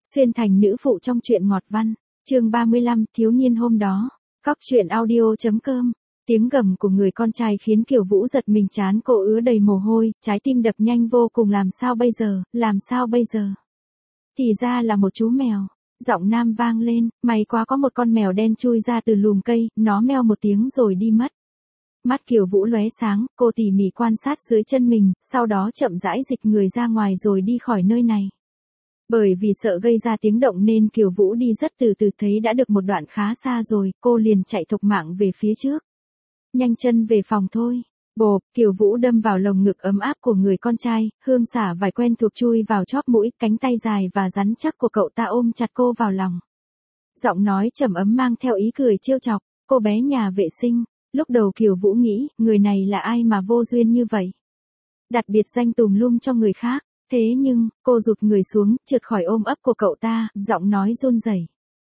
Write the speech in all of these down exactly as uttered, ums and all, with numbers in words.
Xuyên thành nữ phụ trong truyện ngọt văn, chương ba mươi lăm, thiếu niên hôm đó. Cóc truyện audio.com. Tiếng gầm của người con trai khiến Kiều Vũ giật mình, trán cô ứa đầy mồ hôi, trái tim đập nhanh vô cùng. Làm sao bây giờ, làm sao bây giờ? Thì ra là một chú mèo. Giọng nam vang lên, may quá có một con mèo đen chui ra từ lùm cây, nó meo một tiếng rồi đi mất. Mắt Kiều Vũ lóe sáng, cô tỉ mỉ quan sát dưới chân mình, sau đó chậm rãi dịch người ra ngoài rồi đi khỏi nơi này. Bởi vì sợ gây ra tiếng động nên Kiều Vũ đi rất từ từ, thấy đã được một đoạn khá xa rồi, cô liền chạy thục mạng về phía trước. Nhanh chân về phòng thôi. Bộp, Kiều Vũ đâm vào lồng ngực ấm áp của người con trai, hương xả vải quen thuộc chui vào chóp mũi, cánh tay dài và rắn chắc của cậu ta ôm chặt cô vào lòng. Giọng nói trầm ấm mang theo ý cười trêu chọc, cô bé nhà vệ sinh. Lúc đầu Kiều Vũ nghĩ, người này là ai mà vô duyên như vậy? Đặt biệt danh tùm lum cho người khác. Thế nhưng, cô rụt người xuống, trượt khỏi ôm ấp của cậu ta, giọng nói run rẩy.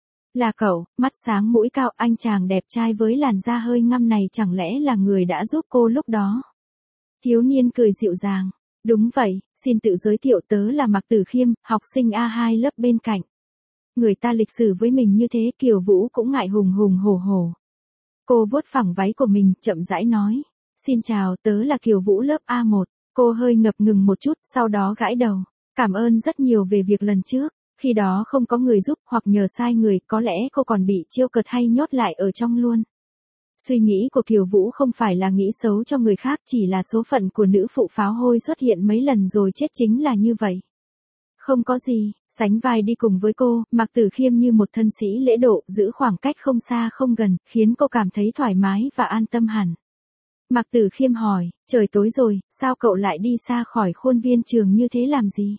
Là cậu, mắt sáng mũi cao, anh chàng đẹp trai với làn da hơi ngăm này chẳng lẽ là người đã giúp cô lúc đó? Thiếu niên cười dịu dàng. Đúng vậy, xin tự giới thiệu, tớ là Mạc Tử Khiêm, học sinh A hai lớp bên cạnh. Người ta lịch sử với mình như thế, Kiều Vũ cũng ngại hùng hùng hổ hổ. Cô vuốt phẳng váy của mình, chậm rãi nói. Xin chào, tớ là Kiều Vũ lớp A một. Cô hơi ngập ngừng một chút, sau đó gãi đầu. Cảm ơn rất nhiều về việc lần trước. Khi đó không có người giúp hoặc nhờ sai người, có lẽ cô còn bị trêu cợt hay nhốt lại ở trong luôn. Suy nghĩ của Kiều Vũ không phải là nghĩ xấu cho người khác, chỉ là số phận của nữ phụ pháo hôi xuất hiện mấy lần rồi chết chính là như vậy. Không có gì, sánh vai đi cùng với cô, Mạc Tử Khiêm như một thân sĩ lễ độ, giữ khoảng cách không xa không gần, khiến cô cảm thấy thoải mái và an tâm hẳn. Mạc Tử Khiêm hỏi, trời tối rồi, sao cậu lại đi xa khỏi khuôn viên trường như thế làm gì?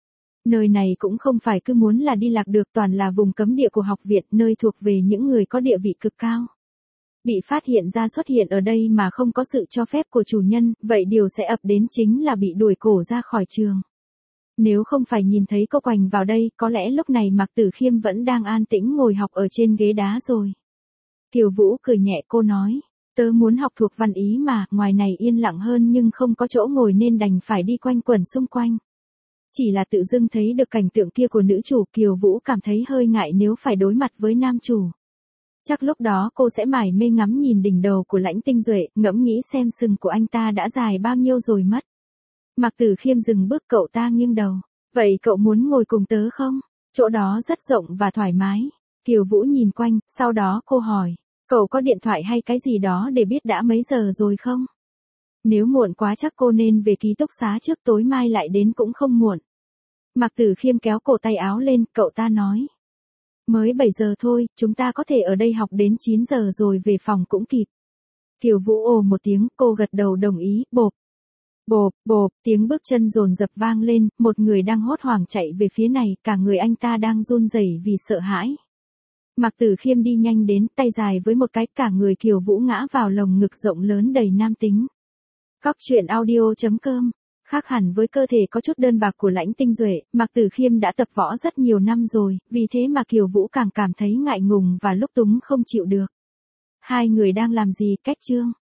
Nơi này cũng không phải cứ muốn là đi lạc được, toàn là vùng cấm địa của học viện, nơi thuộc về những người có địa vị cực cao. Bị phát hiện ra xuất hiện ở đây mà không có sự cho phép của chủ nhân, vậy điều sẽ ập đến chính là bị đuổi cổ ra khỏi trường. Nếu không phải nhìn thấy cô quành vào đây, có lẽ lúc này Mạc Tử Khiêm vẫn đang an tĩnh ngồi học ở trên ghế đá rồi. Kiều Vũ cười nhẹ, cô nói. Tớ muốn học thuộc văn ý mà, ngoài này yên lặng hơn nhưng không có chỗ ngồi nên đành phải đi quanh quẩn xung quanh. Chỉ là tự dưng thấy được cảnh tượng kia của nữ chủ, Kiều Vũ cảm thấy hơi ngại nếu phải đối mặt với nam chủ. Chắc lúc đó cô sẽ mải mê ngắm nhìn đỉnh đầu của Lãnh Tinh Duệ, ngẫm nghĩ xem sừng của anh ta đã dài bao nhiêu rồi mất. Mạc Tử Khiêm dừng bước, cậu ta nghiêng đầu. Vậy cậu muốn ngồi cùng tớ không? Chỗ đó rất rộng và thoải mái. Kiều Vũ nhìn quanh, sau đó cô hỏi. Cậu có điện thoại hay cái gì đó để biết đã mấy giờ rồi không? Nếu muộn quá chắc cô nên về ký túc xá trước, tối mai lại đến cũng không muộn. Mạc Tử Khiêm kéo cổ tay áo lên, cậu ta nói. Mới bảy giờ thôi, chúng ta có thể ở đây học đến chín giờ rồi về phòng cũng kịp. Kiều Vũ ồ một tiếng, cô gật đầu đồng ý, bộp. Bộp, bộp, tiếng bước chân dồn dập vang lên, một người đang hốt hoảng chạy về phía này, cả người anh ta đang run rẩy vì sợ hãi. Mạc Tử Khiêm đi nhanh đến, tay dài với một cái, cả người Kiều Vũ ngã vào lồng ngực rộng lớn đầy nam tính. Cóc truyện audio.com. Khác hẳn với cơ thể có chút đơn bạc của Lãnh Tinh Duệ, Mạc Tử Khiêm đã tập võ rất nhiều năm rồi, vì thế mà Kiều Vũ càng cảm thấy ngại ngùng và lúc túng không chịu được. Hai người đang làm gì, cách chương?